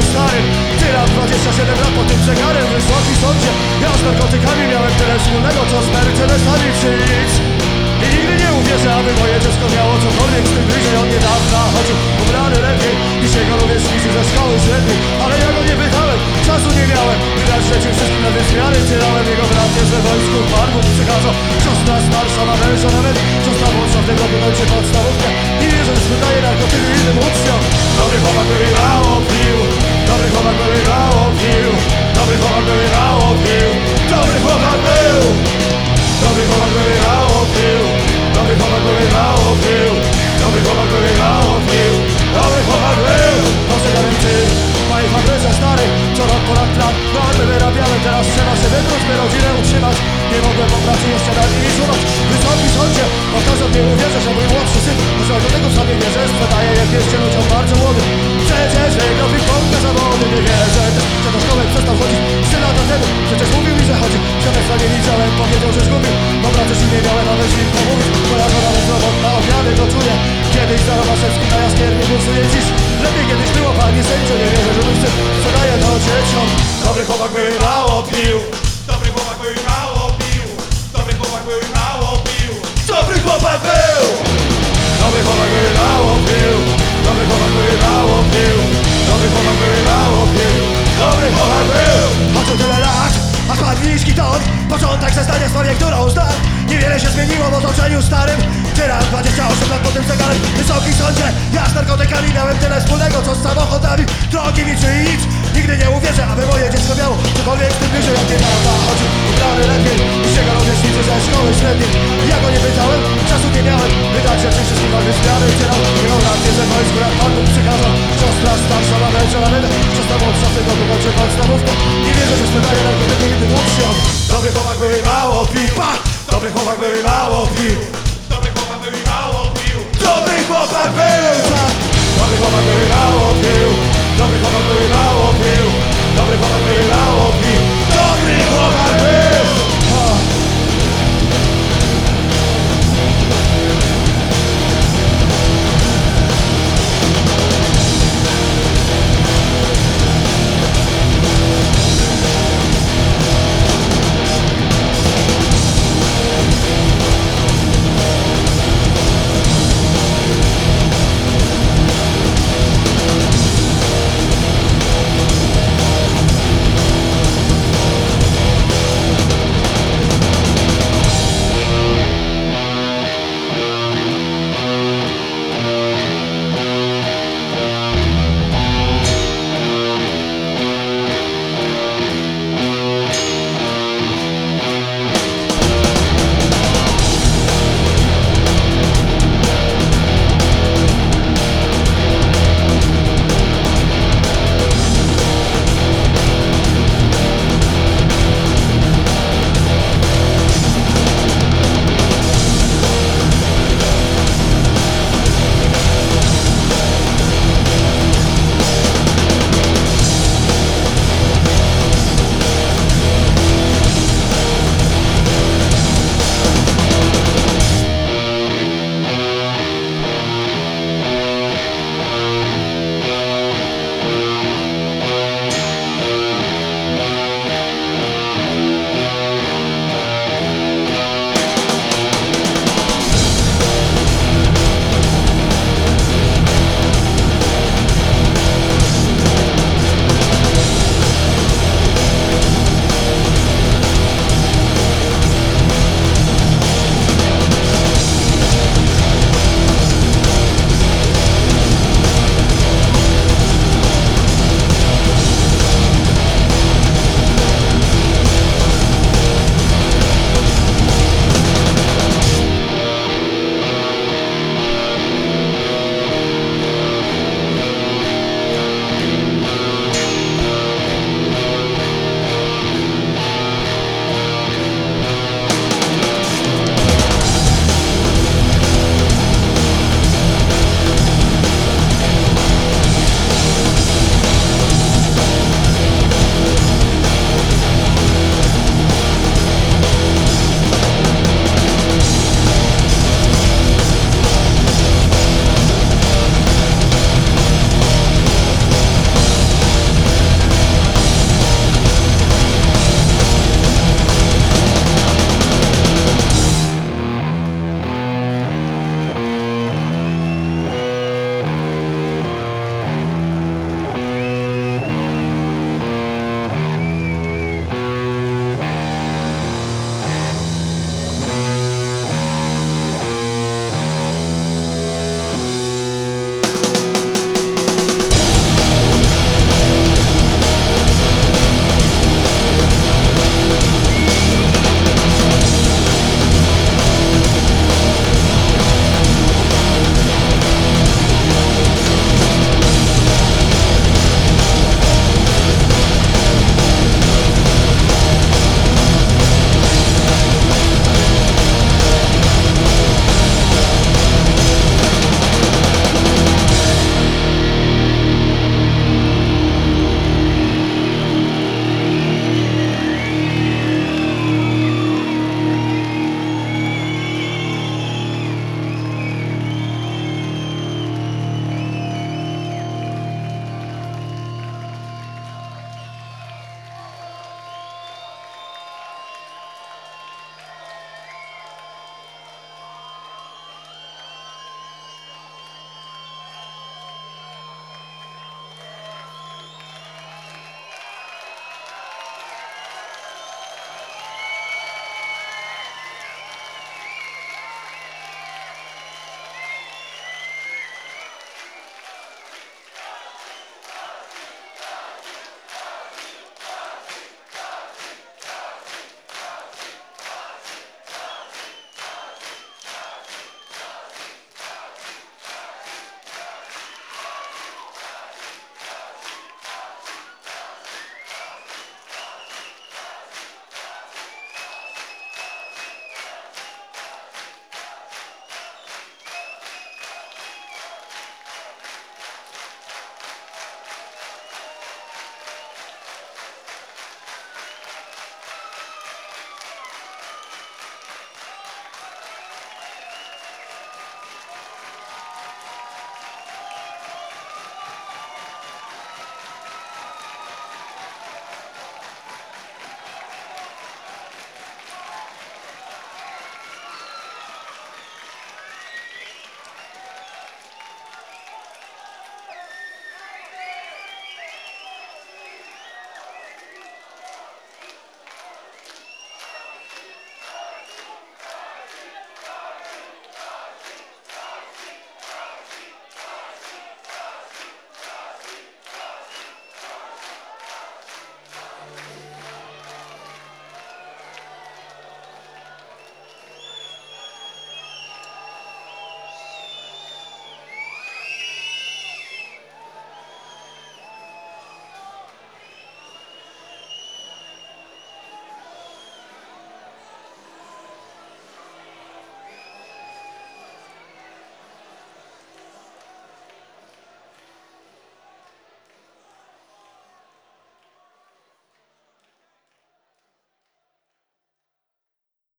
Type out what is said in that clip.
starym. Tyle 27 lat po tym zegarem. Wysoki sądzie, ja z narkotykami miałem tyle wspólnego, co z Mercedesami czy nic. I nigdy nie uwierzę, aby moje dziecko miało cokolwiek z tym bliżej. Od niedawna chodził ubrany lepiej niż jego rówieśnicy ze szkoły średniej. Ale ja go nie pytałem, czasu nie miałem. Widać, że ci wszystkim na wymiary tyrałem. Jego brat jest we wojsku, parku przekazał. Siostra starsza ma męża nawet. Siostra młodsza w tego kończy podstawówkę. I wie, że sprzedaje narkotyki innym uczniom. Dobry chłopak by mało pił. Dobry chłopak by mało pił. Dobry chłopak by mało pił. Dobry chłopak był. Dobry chłopak by mało pił. Dobry chłopak by mało pił. Dobry chłopak by mało pił. Dobry chłopak był. Pożegnałem ty w mojej fabryce stary. Co rok ponad plan, normy wyrabiałem. Teraz trzeba się wykluć, by rodzinę utrzymać. Nie mogłem po pracy jeszcze nad nimi czuwać. Wysoki sądzie, powtarzam, nie uwierzę, że mój młodszy syn może do tego sobie wierzę, sprzedaje jak jeszcze ludziom bardzo młodym. Przecież wygrał ping-ponga zawody. Nie wierzę też, że do szkoły przestał chodzić 3 lata temu. Przecież mówił mi, że chodzi. Świadectwa nie widziałem, powiedział, że zgubił. Dobra, też nie miałem nawet z nim pomówić. Moja żona jest robotna, obiady gotuje. Kiedyś za Romaszewski na Jaskiernie głosuje dziś. Lepiej kiedyś było, panie sędzio. Nie wierzę, że mój syn sprzedaje to dzieciom. Dobry chłopak by mało pił. Dobry chłopak był i mało pił. Dobry chłopak był i mało pił. Dobry chłopak był. Dobry chłopak by mało pił. Dobry chłopak by mało pił. Dobry chłopak by mało pił. Dobry chłopak był. Chodził tyle lat, a spadł niski ton. Początek zeznania w sprawie, którą znam. Niewiele się zmieniło w otoczeniu starym. Teraz 28 lat po tym zegarem. Wysoki sądzie, ja z narkotykami miałem tyle wspólnego, co z samochodami drogimi czy nic. Nigdy nie uwierzę, aby moje dziecko miało cokolwiek z tym bliżej. Jak niedawna chodził ubrany lepiej niż jego rówieśnicy ze szkoły średniej. Ja go nie pytałem, czasu nie miałem. Wydać rzeczy wszystkim ważne zmiany. Tyrał jego brat jest we wojsku, jak pan Bóg przykazał. Siostra starsza ma męża nawet. Siostra młodsza w tego kończy podstawówkę. Nie wierzę, że sprzedaje narkotyki innym uczniom. Dobry chłopak by mało pił. Dobry chłopak by mało pił. Dobry chłopak był i mało pił. Dobry chłopak był. Dobry chłopak by mało pił.